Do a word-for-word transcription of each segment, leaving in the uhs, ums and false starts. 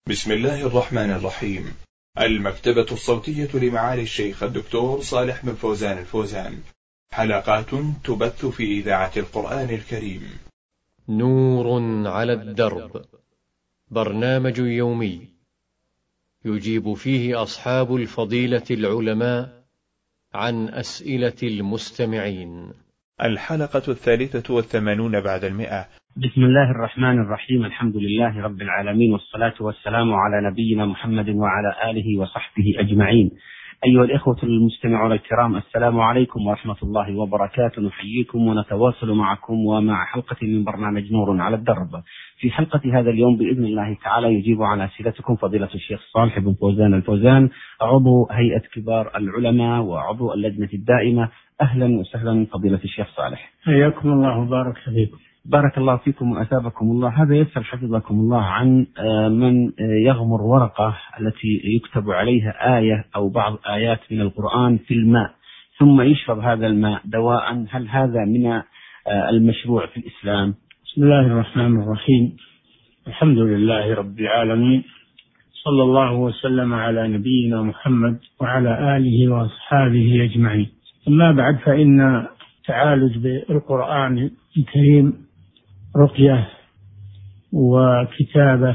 بسم الله الرحمن الرحيم. المكتبة الصوتية لمعالي الشيخ الدكتور صالح بن فوزان الفوزان، حلقات تبث في إذاعة القرآن الكريم. نور على الدرب، برنامج يومي يجيب فيه أصحاب الفضيلة العلماء عن أسئلة المستمعين. الحلقة الثالثة والثمانون بعد المئة. بسم الله الرحمن الرحيم. الحمد لله رب العالمين، والصلاة والسلام على نبينا محمد وعلى آله وصحبه أجمعين. أيها الإخوة المستمعون الكرام، السلام عليكم ورحمة الله وبركاته. نحييكم ونتواصل معكم ومع حلقة من برنامج نور على الدرب. في حلقة هذا اليوم بإذن الله تعالى يجيب عن أسئلتكم فضيلة الشيخ صالح بن فوزان الفوزان، عضو هيئة كبار العلماء وعضو اللجنة الدائمة. أهلا وسهلا فضيلة الشيخ صالح. حياكم الله وبارك فيكم. بارك الله فيكم وأثابكم الله. هذا يسأل حفظكم الله عن من يغمر ورقة التي يكتب عليها آية أو بعض آيات من القرآن في الماء ثم يشرب هذا الماء دواء، هل هذا من المشروع في الإسلام؟ بسم الله الرحمن الرحيم. الحمد لله رب العالمين، صلى الله وسلم على نبينا محمد وعلى آله وأصحابه أجمعين. أما بعد، فإن تعالج بالقرآن الكريم رقية وكتابة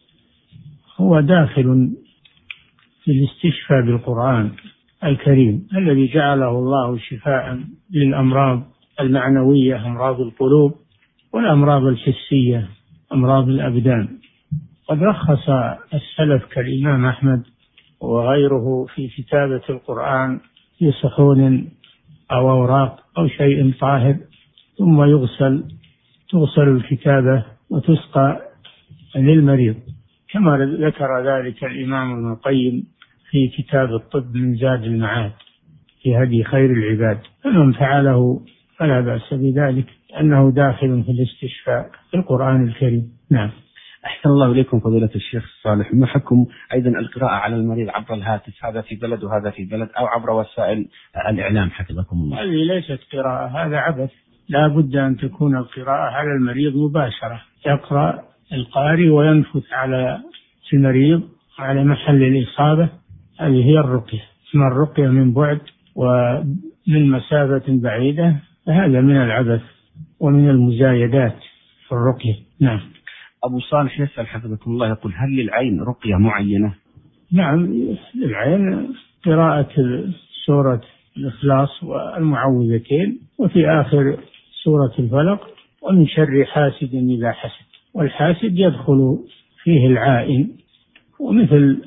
هو داخل في الاستشفاء بالقرآن الكريم الذي جعله الله شفاء للأمراض المعنوية، أمراض القلوب والأمراض الحسية، أمراض الأبدان. قد رخص السلف كالإمام أحمد وغيره في كتابة القرآن في صحون أو أوراق أو شيء طاهر، ثم يغسل تغسل الكتابة وتسقى للمريض، كما ذكر ذلك الإمام ابن القيم في كتاب الطب من زاد المعاد في هدي خير العباد. فمن فعله فلا بأس بذلك، أنه داخل في الاستشفاء في القرآن الكريم. نعم. أحسن الله إليكم فضيلة الشيخ صالح. ما حكم أيضا القراءة على المريض عبر الهاتف، هذا في بلد وهذا في بلد، أو عبر وسائل الإعلام حفظكم الله؟ هذه ليست قراءة، هذا عبث. لا بد أن تكون القراءة على المريض مباشرة، يقرأ القارئ وينفث على المريض على محل الإصابة. هذه هي الرقية. اسمها الرقية من بعد ومن مسافة بعيدة، فهذا من العبث ومن المزايدات في الرقية. نعم. أبو صالح يسأل حفظكم الله، يقول: هل للعين رقية معينة؟ نعم، للعين قراءة سورة الإخلاص والمعوذتين، وفي آخر سورة الفلق: ومن شر حاسد إذا حسد. والحاسد يدخل فيه العائن، ومثل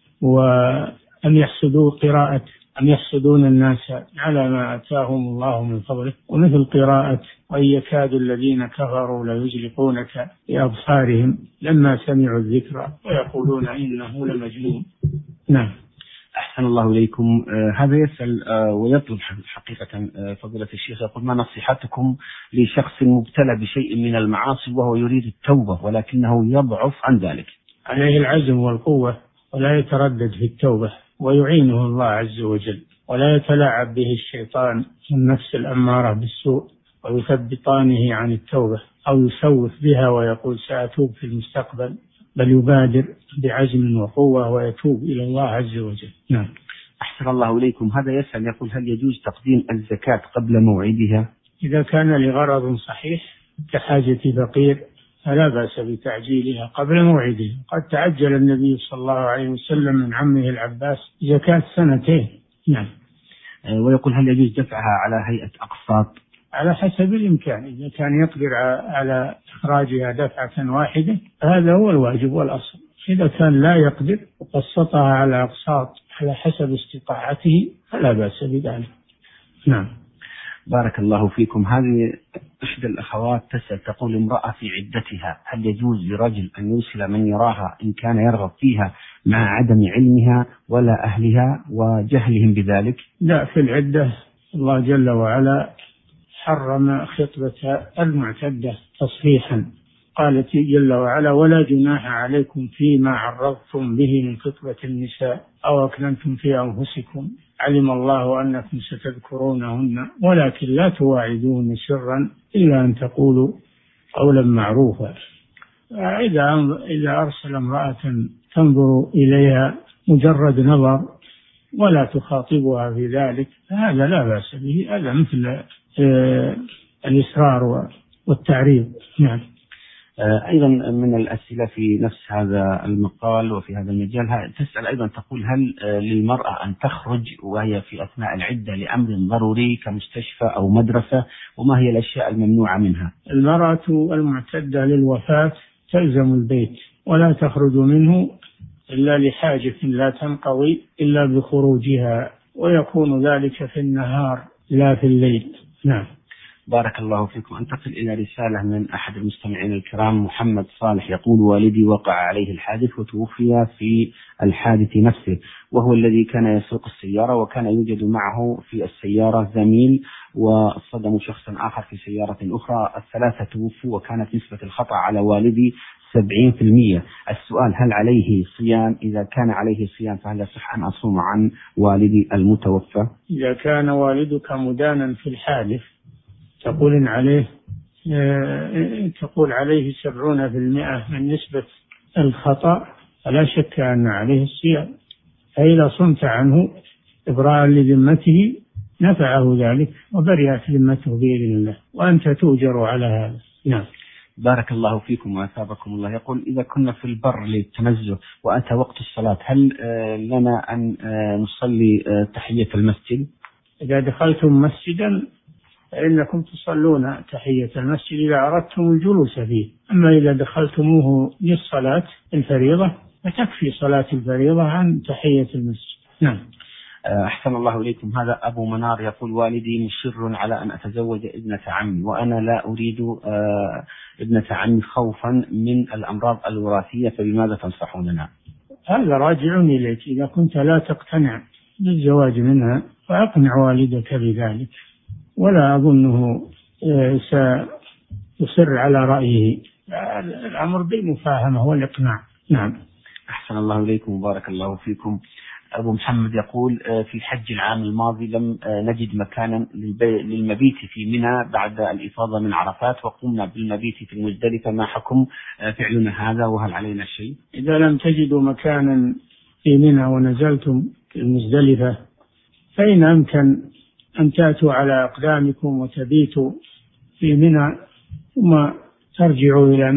وأن يحسدوا قراءة أن يحسدون الناس على ما آتاهم الله من فضله، ومثل قراءة: وإن يكاد الذين كفروا ليزلقونك بأبصارهم لما سمعوا الذكر ويقولون إنه لمجنون. نعم. أحسن الله إليكم. آه هذا يسأل آه ويطلب حقيقة آه فضيلة الشيخ، يقول: ما نصيحتكم لشخص مبتلى بشيء من المعاصي وهو يريد التوبة ولكنه يضعف عن ذلك؟ عليه العزم والقوة، ولا يتردد في التوبة، ويعينه الله عز وجل، ولا يتلاعب به الشيطان والنفس الأمارة بالسوء ويثبطانه عن التوبة أو يسوف بها ويقول سأتوب في المستقبل، بل يبادر بعزم وقوة ويتوب إلى الله عز وجل. نعم. أحسن الله إليكم. هذا يسأل يقول: هل يجوز تقديم الزكاة قبل موعدها؟ إذا كان لغرض صحيح كحاجة فقير فلا بأس بتعجيلها قبل موعدها. قد تعجل النبي صلى الله عليه وسلم من عمه العباس زكاة سنتين. نعم. ويقول: هل يجوز دفعها على هيئة أقساط؟ على حسب الإمكان. إذا كان يقدر على إخراجها دفعة واحدة هذا هو الواجب والأصل. إذا كان لا يقدر وقسطها على أقساط على حسب استطاعته فلا بأس بذلك. نعم. بارك الله فيكم. هذه إحدى الأخوات تسأل تقول: امرأة في عدتها، هل يجوز لرجل أن يوصل من يراها إن كان يرغب فيها مع عدم علمها ولا أهلها وجهلهم بذلك؟ لا، في العدة الله جل وعلا حرم خطبة المعتدة تصريحا. قال جل وعلا: ولا جناح عليكم فيما عرضتم به من خطبة النساء أو أكننتم في أنفسكم علم الله أنكم ستذكرونهن ولكن لا تواعدون سرا إلا أن تقولوا قولا معروفا. إذا إذا أرسل امرأة تنظر إليها مجرد نظر ولا تخاطبها في ذلك هذا لا بأس به، هذا مثل الإصرار والتعريض. نعم. أيضا من الأسئلة في نفس هذا المقال وفي هذا المجال تسأل أيضا تقول: هل للمرأة أن تخرج وهي في أثناء العدة لأمر ضروري كمستشفى أو مدرسة، وما هي الأشياء الممنوعة منها؟ المرأة المعتدة للوفاة تلزم البيت ولا تخرج منه إلا لحاجة لا تنقضي إلا بخروجها، ويكون ذلك في النهار لا في الليل. نعم. بارك الله فيكم. أنتقل إلى رسالة من أحد المستمعين الكرام محمد صالح يقول: والدي وقع عليه الحادث وتوفي في الحادث نفسه، وهو الذي كان يسوق السيارة، وكان يوجد معه في السيارة زميل وصدموا شخصا آخر في سيارة أخرى، الثلاثة توفوا وكانت نسبة الخطأ على والدي سبعين في المية. السؤال: هل عليه صيام؟ إذا كان عليه صيام فهل يصح أن أصوم عن والدي المتوفى؟ إذا كان والدك مدانا في الحادث تقول إن عليه تقول عليه سبعون في المئة من نسبة الخطأ، فلا شك أن عليه الصيام، فإذا صمت عنه إبراء لذمته نفعه ذلك وبرئت ذمته بإذن الله، وأنت تؤجر على هذا. نعم. بارك الله فيكم وأثابكم الله. يقول: إذا كنا في البر للتنزه وأتى وقت الصلاة هل لنا أن نصلي تحية المسجد؟ إذا دخلتم مسجدا فإنكم تصلون تحية المسجد إذا أردتم الجلوس فيه، أما إذا دخلتموه للصلاة الفريضة فتكفي صلاة الفريضة عن تحية المسجد. نعم. أحسن الله إليكم. هذا أبو منار يقول: والدي مصر على أن أتزوج ابنة عمي، وأنا لا أريد ابنة عمي خوفا من الأمراض الوراثية، فبماذا تنصحوننا؟ هذا راجع إليك، إذا كنت لا تقتنع بالزواج منها فأقنع والدك بذلك، ولا أظنه سيصر على رأيه، الأمر بالمفاهمة والإقناع. نعم. أحسن الله إليكم وبارك الله فيكم. أبو محمد يقول: في الحج العام الماضي لم نجد مكانا للمبيت في منى بعد الإفاضة من عرفات، وقمنا بالمبيت في المزدلفة، ما حكم فعلنا هذا وهل علينا شيء؟ إذا لم تجدوا مكانا في منى ونزلتم في المزدلفة فإن أمكن أن تأتوا على أقدامكم وتبيتوا في منى ثم ترجعوا إلى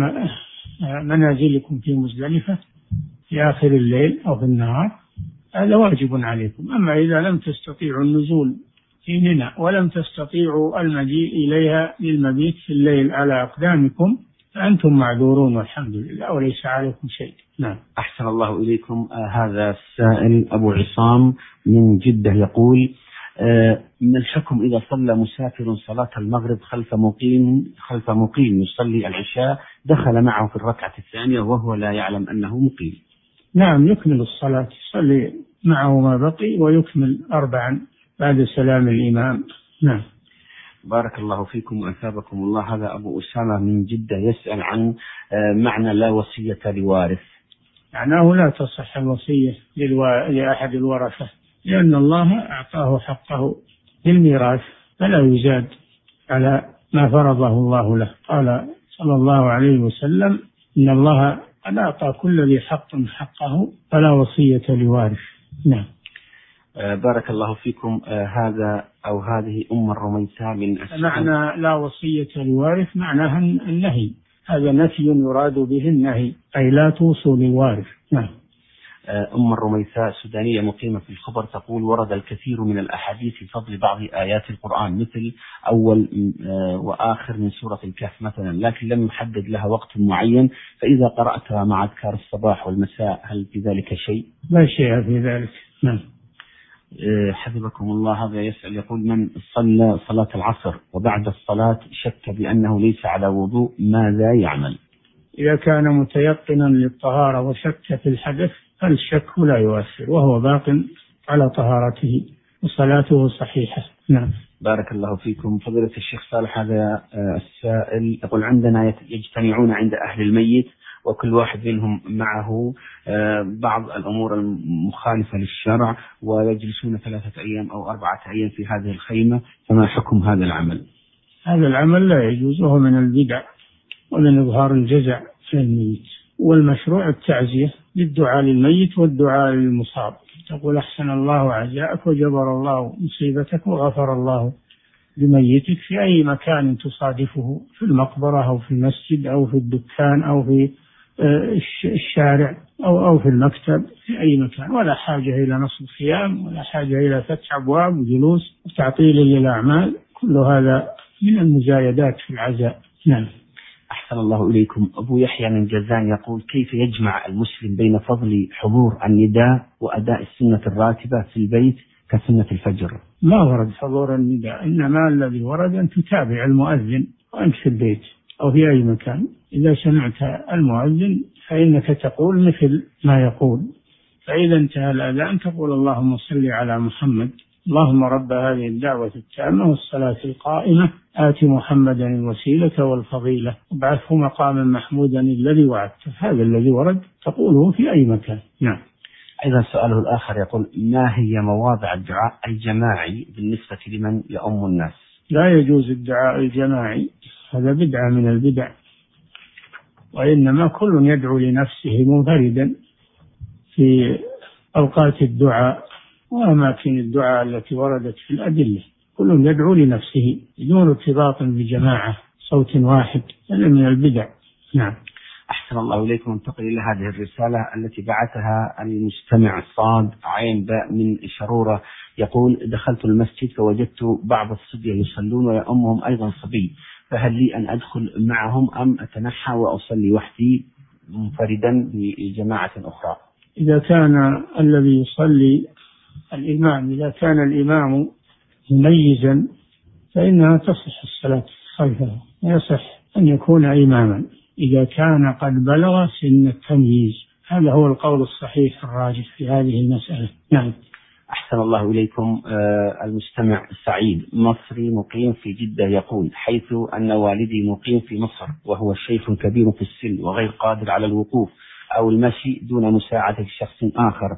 منازلكم في مزدلفة في آخر الليل أو في النهار، هذا واجب عليكم. أما إذا لم تستطيعوا النزول في منى ولم تستطيعوا المجيء إليها للمبيت في الليل على أقدامكم فأنتم معذورون والحمد لله وليس عليكم شيء. نعم. أحسن الله إليكم. آه هذا السائل أبو عصام من جدة يقول: آه ما الحكم إذا صلى مسافر صلاة المغرب خلف مقيم خلف مقيم يصلي العشاء، دخل معه في الركعة الثانية وهو لا يعلم أنه مقيم؟ نعم، يكمل الصلاة، يصلي معه ما بقي ويكمل أربعا بعد سلام الإمام. نعم. بارك الله فيكم وأثابكم الله. هذا أبو أسامة من جدة يسأل عن معنى لا وصية لوارث. معناه لا تصح الوصية لأحد الورثة، لأن الله أعطاه حقه بالميراث فلا يزاد على ما فرضه الله له. قال صلى الله عليه وسلم: إن الله قد أعطى كل ذي حق حقه فلا وصية لوارث. نعم. بارك الله فيكم. هذا أو هذه أم الرميساء من أسفل. معنى لا وصية لوارث معناها النهي، هذا نفي يراد به النهي، أي لا توصوا للوارث. نعم. أم الرميساء سودانية مقيمة في الخبر تقول: ورد الكثير من الأحاديث في فضل بعض آيات القرآن مثل أول وآخر من سورة الكهف مثلا، لكن لم يحدد لها وقت معين، فإذا قرأتها مع أذكار الصباح والمساء هل في ذلك شيء؟ لا شيء في ذلك. نعم. حفظكم الله. هذا يسأل يقول: من صلى صلاة العصر وبعد الصلاة شك بأنه ليس على وضوء ماذا يعمل؟ إذا كان متيقنا للطهارة وشك في الحدث فالشك لا يؤثر وهو باق على طهارته وصلاته صحيحة. نعم. بارك الله فيكم. فضيلة الشيخ صالح، هذا السائل يقول: عندنا يجتمعون عند أهل الميت وكل واحد منهم معه بعض الأمور المخالفة للشرع ويجلسون ثلاثة أيام أو أربعة أيام في هذه الخيمة، فما حكم هذا العمل؟ هذا العمل لا يجوز، وهو من البدع ومن إظهار الجزع للميت. والمشروع التعزية للدعاء للميت والدعاء للمصاب، تقول أحسن الله عزاءك وجبر الله مصيبتك وغفر الله لميتك في أي مكان تصادفه، في المقبرة أو في المسجد أو في الدكان أو في الشارع أو أو في المكتب، في أي مكان، ولا حاجة إلى نصب خيام ولا حاجة إلى فتح أبواب وجلوس وتعطيل للأعمال، كل هذا من المزايدات في العزاء. نعم. أحسن الله إليكم. أبو يحيى من جازان يقول: كيف يجمع المسلم بين فضل حضور النداء وأداء السنة الراتبة في البيت كسنة الفجر؟ ما ورد حضور النداء، إنما الذي ورد أن تتابع المؤذن وأنت في البيت أو في أي مكان. إذا سمعت المؤذن فإنك تقول مثل ما يقول، فإذا انتهى الأذان تقول اللهم صل على محمد، اللهم رب هذه الدعوة التامة والصلاة القائمة آت محمدا الوسيلة والفضيلة وابعثه مقاما محمودا الذي وعدته. هذا الذي ورد تقوله في أي مكان. نعم. أيضا سؤاله الآخر يقول: ما هي مواضع الدعاء الجماعي بالنسبة لمن يؤم الناس؟ لا يجوز الدعاء الجماعي، هذا بدعة من البدع، وإنما كل يدعو لنفسه منفردا في أوقات الدعاء وأماكن الدعاء التي وردت في الأدلة، كل يدعو لنفسه بدون ارتباط بجماعة صوت واحد، هذا من البدع. نعم. أحسن الله إليكم. انتقل إلى هذه الرسالة التي بعثها المستمع صاد عين باء من شرورة، يقول: دخلت المسجد فوجدت بعض الصبية يصلون ويأمهم أيضا صبي، فهل لي أن أدخل معهم أم أتنحى وأصلي وحدي منفردا بجماعة أخرى؟ إذا كان الذي يصلي الإمام إذا كان الإمام مميزا فإنها تصح الصلاة خلفه، يصح أن يكون إماما إذا كان قد بلغ سن التمييز، هذا هو القول الصحيح الراجح في هذه المسألة. نعم. أحسن الله إليكم. آه المستمع سعيد مصري مقيم في جدة يقول: حيث أن والدي مقيم في مصر وهو شيخ كبير في السن وغير قادر على الوقوف أو المشي دون مساعدة شخص آخر،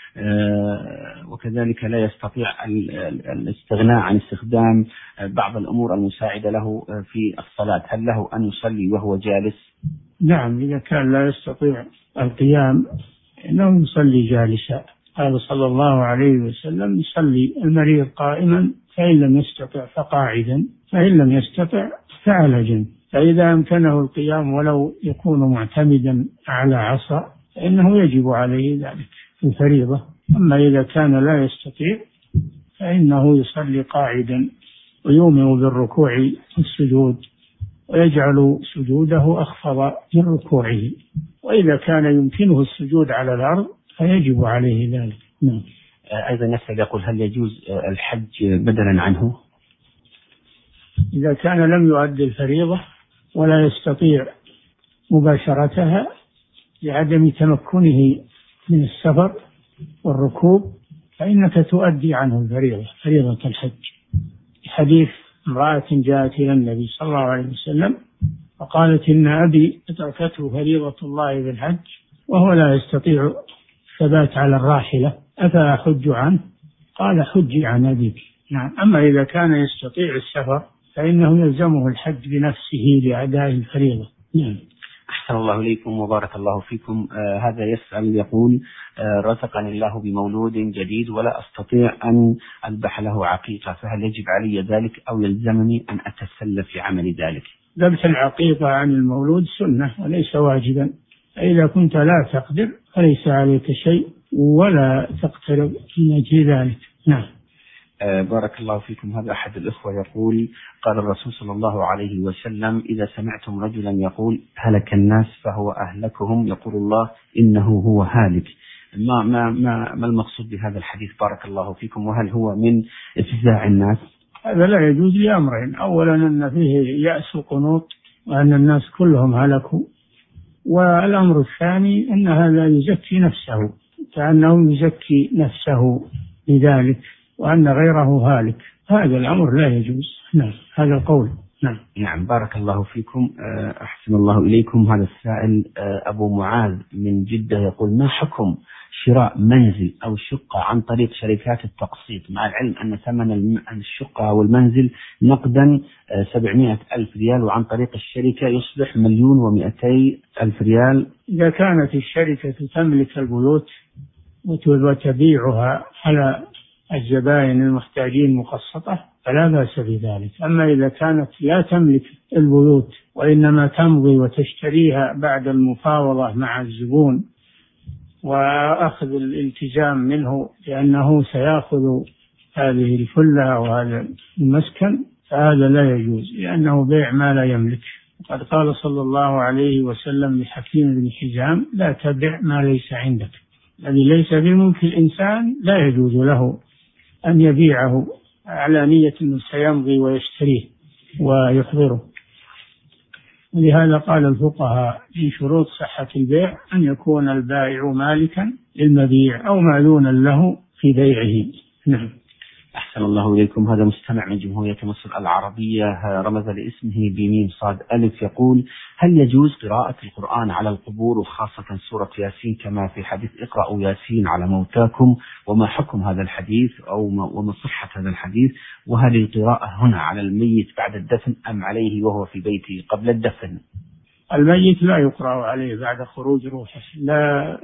آه وكذلك لا يستطيع الاستغناء عن استخدام بعض الأمور المساعدة له في الصلاة، هل له أن يصلي وهو جالس؟ نعم، إذا كان لا يستطيع القيام إنه يصلي جالسا. قال صلى الله عليه وسلم: يصلي المريض قائما فإن لم يستطع فقاعدا فإن لم يستطع فعلى جنب. فإذا أمكنه القيام ولو يكون معتمدا على عصا فإنه يجب عليه ذلك في الفريضة. أما إذا كان لا يستطيع فإنه يصلي قاعدا ويومئ بالركوع والسجود ويجعل سجوده أخفض من ركوعه، وإذا كان يمكنه السجود على الأرض فيجب عليه ذلك. نعم. أيضا نسأل يقول: هل يجوز الحج بدلا عنه؟ إذا كان لم يؤدي الفريضة ولا يستطيع مباشرتها لعدم تمكنه من السفر والركوب فإنك تؤدي عنه الفريضة، فريضة الحج. حديث امرأة جاءت إلى النبي صلى الله عليه وسلم فقالت: إن أبي أدركته فريضة الله بالحج وهو لا يستطيع الثبات على الراحلة أفأحج عنه؟ قال: حجي عن أبيك. نعم. أما إذا كان يستطيع السفر فإنه يلزمه الحج بنفسه لأداء الفريضة. نعم. أحسن الله إليكم وبارك الله فيكم. آه هذا يسأل يقول: آه رزقني الله بمولود جديد ولا أستطيع أن أذبح له عقيقة، فهل يجب علي ذلك أو يلزمني أن أتسلى في عمل ذلك؟ ذبح العقيقة عن المولود سنة وليس واجبا، فإذا كنت لا تقدر فليس عليك شيء ولا تقترب من أجل ذلك. نعم. آه بارك الله فيكم. هذا أحد الإخوة يقول: قال الرسول صلى الله عليه وسلم: إذا سمعتم رجلا يقول هلك الناس فهو أهلكهم، يقول الله إنه هو هالك. ما, ما, ما, ما المقصود بهذا الحديث بارك الله فيكم؟ وهل هو من افزاع الناس؟ هذا لا يجوز لأمرين: أولا أن فيه يأس وقنوط وأن الناس كلهم هلكوا، والأمر الثاني أن هذا يزكي نفسه كأنه يزكي نفسه بذلك وأن غيره هالك، هذا الأمر لا يجوز. نعم. هذا القول. نعم. نعم بارك الله فيكم. أحسن الله إليكم. هذا السائل أبو معاذ من جدة يقول: ما حكم شراء منزل أو شقة عن طريق شركات التقسيط، مع العلم أن ثمن الشقة والمنزل نقدا سبعمائة ألف ريال، وعن طريق الشركة يصبح مليون ومئتي ألف ريال؟ إذا كانت الشركة تملك البيوت وتبيعها على الزبائن المحتاجين مقسطة فلا بأس بذلك. أما إذا كانت لا تملك البيوت وإنما تمضي وتشتريها بعد المفاوضة مع الزبون وأخذ الالتزام منه لأنه سيأخذ هذه الفلة وهذا المسكن، فهذا لا يجوز، لأنه بيع ما لا يملك. وقد قال صلى الله عليه وسلم لحكيم بن حزام: لا تبع ما ليس عندك. الذي ليس بملك الإنسان لا يجوز له أن يبيعه على نية أنه سيمضي ويشتريه ويحضره. ولهذا قال الفقهاء: من شروط صحة البيع أن يكون البائع مالكا للمبيع أو مأذونا له في بيعه. نعم. أحسن الله إليكم. هذا مستمع من جمهورية مصر العربية رمز لاسمه بميم صاد ألف، يقول: هل يجوز قراءة القرآن على القبور وخاصة سورة ياسين كما في حديث اقرأوا ياسين على موتاكم؟ وما حكم هذا الحديث أو وما صحة هذا الحديث؟ وهل القراءة هنا على الميت بعد الدفن أم عليه وهو في بيته قبل الدفن؟ الميت لا يقرأ عليه بعد خروج روحه، لا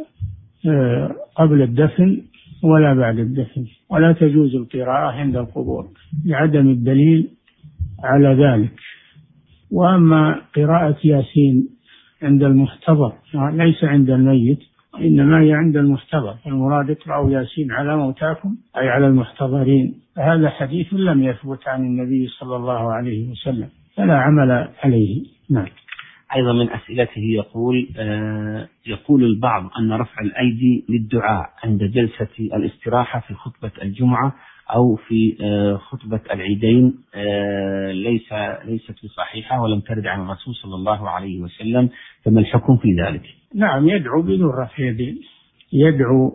قبل الدفن ولا بعد الدفن، ولا تجوز القراءة عند القبور لعدم الدليل على ذلك. وأما قراءة ياسين عند المحتضر ليس عند الميت، إنما هي عند المحتضر، المراد اقرأوا ياسين على موتاكم أي على المحتضرين، فهذا حديث لم يثبت عن النبي صلى الله عليه وسلم فلا عمل عليه. نعم. أيضا من أسئلته يقول آه يقول البعض أن رفع الأيدي للدعاء عند جلسة الاستراحة في خطبة الجمعة أو في آه خطبة العيدين آه ليس ليست بصحيحة ولم ترد عن الرسول صلى الله عليه وسلم، فما الحكم في ذلك؟ نعم، يدعو بدون رفع يدين، يدعو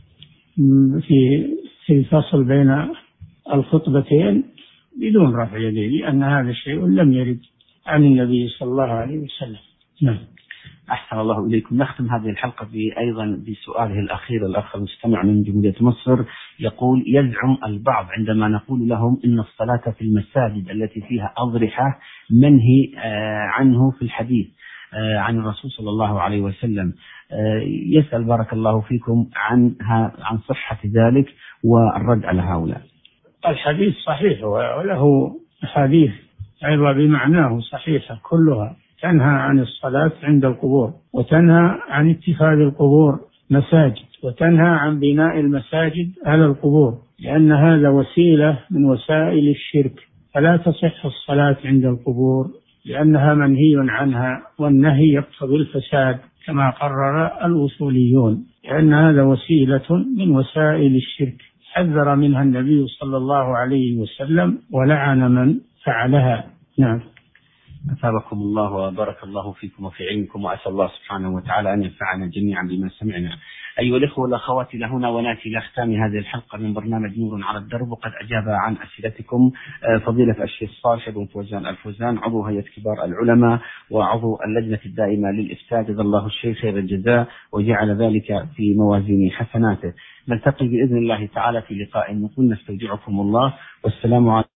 في في الفصل بين الخطبتين بدون رفع يدين، لأن هذا الشيء لم يرد عن النبي صلى الله عليه وسلم. نعم. أحسن الله إليكم. نختم هذه الحلقة أيضا بسؤاله الأخير. الأخ المستمع من جمهورية مصر يقول: يزعم البعض عندما نقول لهم إن الصلاة في المساجد التي فيها أضرحة منهي عنه في الحديث عن الرسول صلى الله عليه وسلم، يسأل بارك الله فيكم عنها عن صحة ذلك والرد على هؤلاء. الحديث صحيح وله حديث أيضا بمعناه صحيحة كلها، تنهى عن الصلاة عند القبور، وتنهى عن اتخاذ القبور مساجد، وتنهى عن بناء المساجد على القبور، لأن هذا وسيلة من وسائل الشرك، فلا تصح الصلاة عند القبور لأنها منهي عنها، والنهي يقتضي الفساد كما قرر الأصوليون، لأن هذا وسيلة من وسائل الشرك حذر منها النبي صلى الله عليه وسلم ولعن من فعلها. نعم. أثابكم الله وبارك الله فيكم وفي علمكم، وأسأل الله سبحانه وتعالى أن ينفعنا جميعا بما سمعنا. أيها الأخوة والأخوات، لهنا ونأتي لختام هذه الحلقة من برنامج نور على الدرب، وقد أجاب عن أسئلتكم فضيلة الشيخ صالح بن فوزان الفوزان، عضو هيئة كبار العلماء وعضو اللجنة الدائمة للإفتاء، جزا الله الشيخ خير الجزاء وجعل ذلك في موازين حسناته. نلتقي بإذن الله تعالى في لقاء نقول نستودعكم الله، والسلام عليكم.